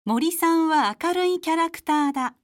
森さんは明るいキャラクターだ。